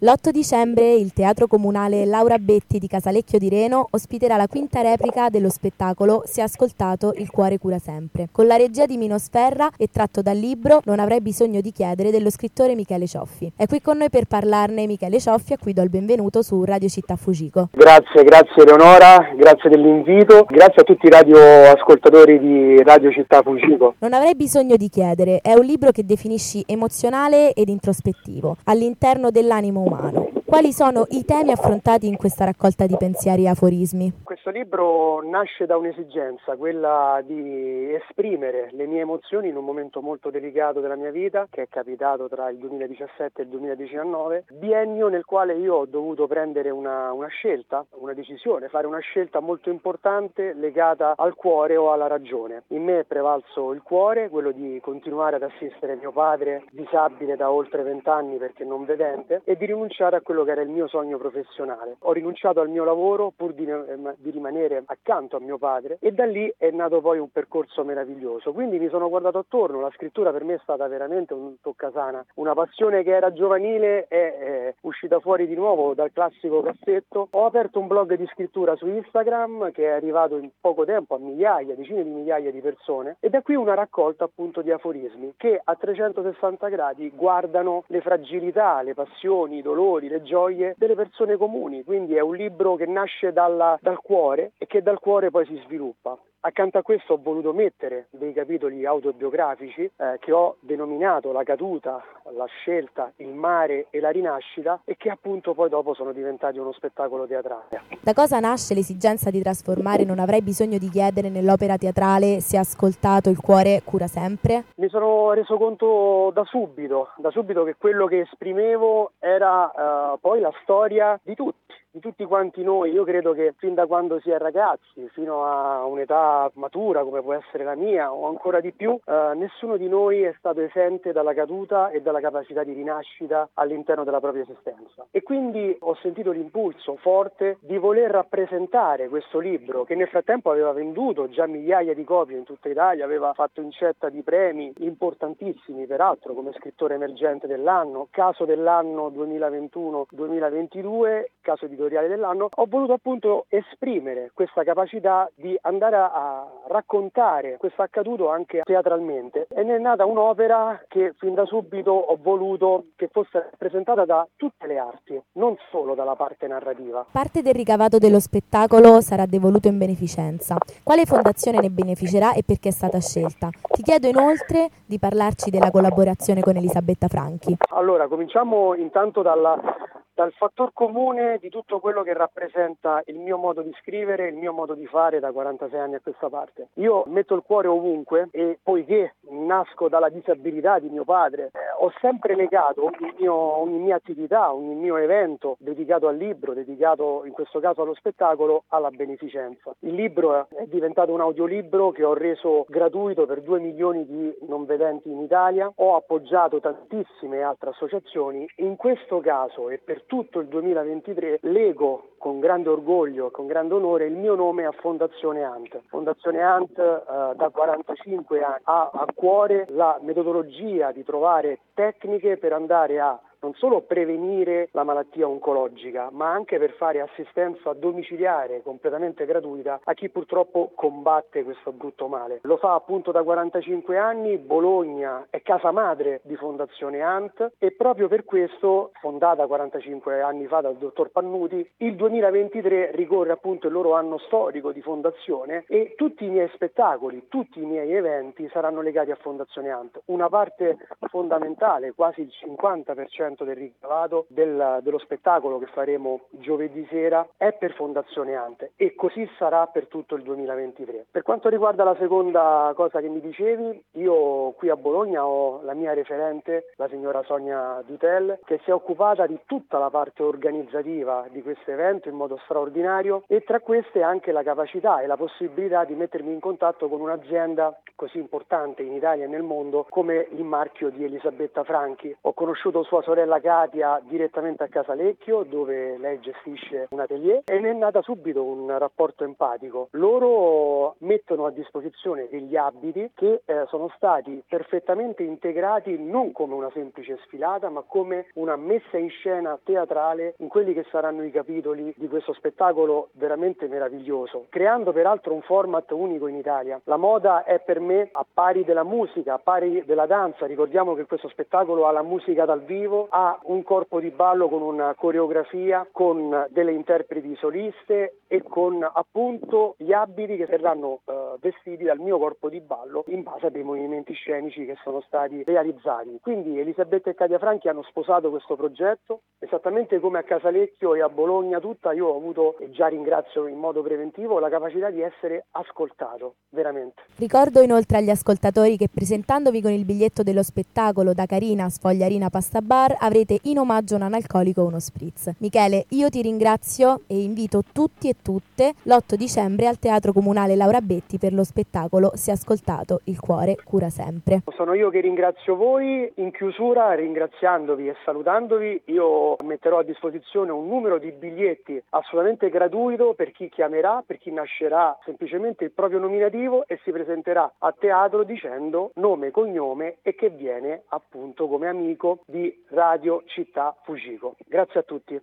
L'8 dicembre il Teatro Comunale Laura Betti di Casalecchio di Reno ospiterà la quinta replica dello spettacolo Se ascoltato il cuore cura sempre, con la regia di Mino Sferra e tratto dal libro Non avrei bisogno di chiedere dello scrittore Michele Cioffi. È qui con noi per parlarne Michele Cioffi, a cui do il benvenuto su Radio Città Fugico. Grazie Eleonora, grazie dell'invito, grazie a tutti i radioascoltatori di Radio Città Fugico. Non avrei bisogno di chiedere è un libro che definisci emozionale ed introspettivo, all'interno dell'animo umano. Quali sono i temi affrontati in questa raccolta di pensieri e aforismi? Questo libro nasce da un'esigenza, quella di esprimere le mie emozioni in un momento molto delicato della mia vita, che è capitato tra il 2017 e il 2019, biennio nel quale io ho dovuto prendere una scelta, una decisione, fare una scelta molto importante legata al cuore o alla ragione. In me è prevalso il cuore, quello di continuare ad assistere mio padre, disabile da oltre 20 anni perché non vedente, e di rinunciare a quello che era il mio sogno professionale. Ho rinunciato al mio lavoro pur di rimanere accanto a mio padre, e da lì è nato poi un percorso meraviglioso. Quindi mi sono guardato attorno, la scrittura per me è stata veramente un toccasana, una passione che era giovanile è uscita fuori di nuovo dal classico cassetto. Ho aperto un blog di scrittura su Instagram che è arrivato in poco tempo a migliaia, decine di migliaia di persone, e da qui una raccolta appunto di aforismi che a 360 gradi guardano le fragilità, le passioni, i dolori, le gioie delle persone comuni. Quindi è un libro che nasce dal cuore e che dal cuore poi si sviluppa. Accanto a questo ho voluto mettere dei capitoli autobiografici che ho denominato La caduta, la scelta, il mare e la rinascita, e che appunto poi dopo sono diventati uno spettacolo teatrale. Da cosa nasce l'esigenza di trasformare Non avrei bisogno di chiedere nell'opera teatrale Se ascoltato il cuore cura sempre? Mi sono reso conto da subito che quello che esprimevo era poi la storia di tutti quanti noi. Io credo che fin da quando si è ragazzi fino a un'età matura come può essere la mia o ancora di più, nessuno di noi è stato esente dalla caduta e dalla capacità di rinascita all'interno della propria esistenza. E quindi ho sentito l'impulso forte di voler rappresentare questo libro, che nel frattempo aveva venduto già migliaia di copie in tutta Italia, aveva fatto incetta di premi importantissimi peraltro, come scrittore emergente dell'anno, caso dell'anno 2021-2022, caso editoriale dell'anno. Ho voluto appunto esprimere questa capacità di andare a raccontare questo accaduto anche teatralmente, e ne è nata un'opera che fin da subito ho voluto che fosse rappresentata da tutte le arti, non solo dalla parte narrativa. Parte del ricavato dello spettacolo sarà devoluto in beneficenza. Quale fondazione ne beneficerà e perché è stata scelta? Ti chiedo inoltre di parlarci della collaborazione con Elisabetta Franchi. Allora, cominciamo intanto dal fattor comune di tutto quello che rappresenta il mio modo di scrivere, il mio modo di fare da 46 anni a questa parte. Io metto il cuore ovunque, e poiché nasco dalla disabilità di mio padre, ho sempre legato ogni mia attività, ogni mio evento dedicato al libro, dedicato in questo caso allo spettacolo, alla beneficenza. Il libro è diventato un audiolibro che ho reso gratuito per 2 milioni di non vedenti in Italia. Ho appoggiato tantissime altre associazioni. In questo caso e per tutto il 2023 lego con grande orgoglio e con grande onore il mio nome a Fondazione ANT. Fondazione ANT da 45 anni ha a cuore la metodologia di trovare tecniche per andare a non solo prevenire la malattia oncologica, ma anche per fare assistenza domiciliare completamente gratuita a chi purtroppo combatte questo brutto male. Lo fa appunto da 45 anni, Bologna è casa madre di Fondazione ANT, e proprio per questo, fondata 45 anni fa dal dottor Pannuti, il 2023 ricorre appunto il loro anno storico di fondazione, e tutti i miei spettacoli, tutti i miei eventi saranno legati a Fondazione ANT. Una parte fondamentale, quasi il 50% del ricavato dello spettacolo che faremo giovedì sera è per Fondazione ANT, e così sarà per tutto il 2023. Per quanto riguarda la seconda cosa che mi dicevi, io qui a Bologna ho la mia referente, la signora Sonia Dutel, che si è occupata di tutta la parte organizzativa di questo evento in modo straordinario, e tra queste anche la capacità e la possibilità di mettermi in contatto con un'azienda così importante in Italia e nel mondo come il marchio di Elisabetta Franchi. Ho conosciuto sua sorella sorella Katia direttamente a Casalecchio, dove lei gestisce un atelier, e ne è nata subito un rapporto empatico. Loro mettono a disposizione degli abiti che sono stati perfettamente integrati non come una semplice sfilata, ma come una messa in scena teatrale in quelli che saranno i capitoli di questo spettacolo veramente meraviglioso, creando peraltro un format unico in Italia. La moda è per me a pari della musica, a pari della danza. Ricordiamo che questo spettacolo ha la musica dal vivo, ha un corpo di ballo con una coreografia, con delle interpreti soliste e con appunto gli abiti che verranno vestiti dal mio corpo di ballo in base a dei movimenti scenici che sono stati realizzati. Quindi Elisabetta e Katia Franchi hanno sposato questo progetto esattamente come a Casalecchio e a Bologna tutta. Io ho avuto, e già ringrazio in modo preventivo, la capacità di essere ascoltato, veramente. Ricordo inoltre agli ascoltatori che presentandovi con il biglietto dello spettacolo da Carina Sfogliarina Pasta Bar avrete in omaggio un analcolico o uno spritz. Michele, io ti ringrazio e invito tutti e tutte l'8 dicembre al Teatro Comunale Laura Betti per lo spettacolo Si è ascoltato, il cuore cura sempre. Sono io che ringrazio voi. In chiusura, ringraziandovi e salutandovi, io metterò a disposizione un numero di biglietti assolutamente gratuito per chi chiamerà, per chi nascerà semplicemente il proprio nominativo e si presenterà a teatro dicendo nome, cognome e che viene appunto come amico di Radio Città Fugico. Grazie a tutti.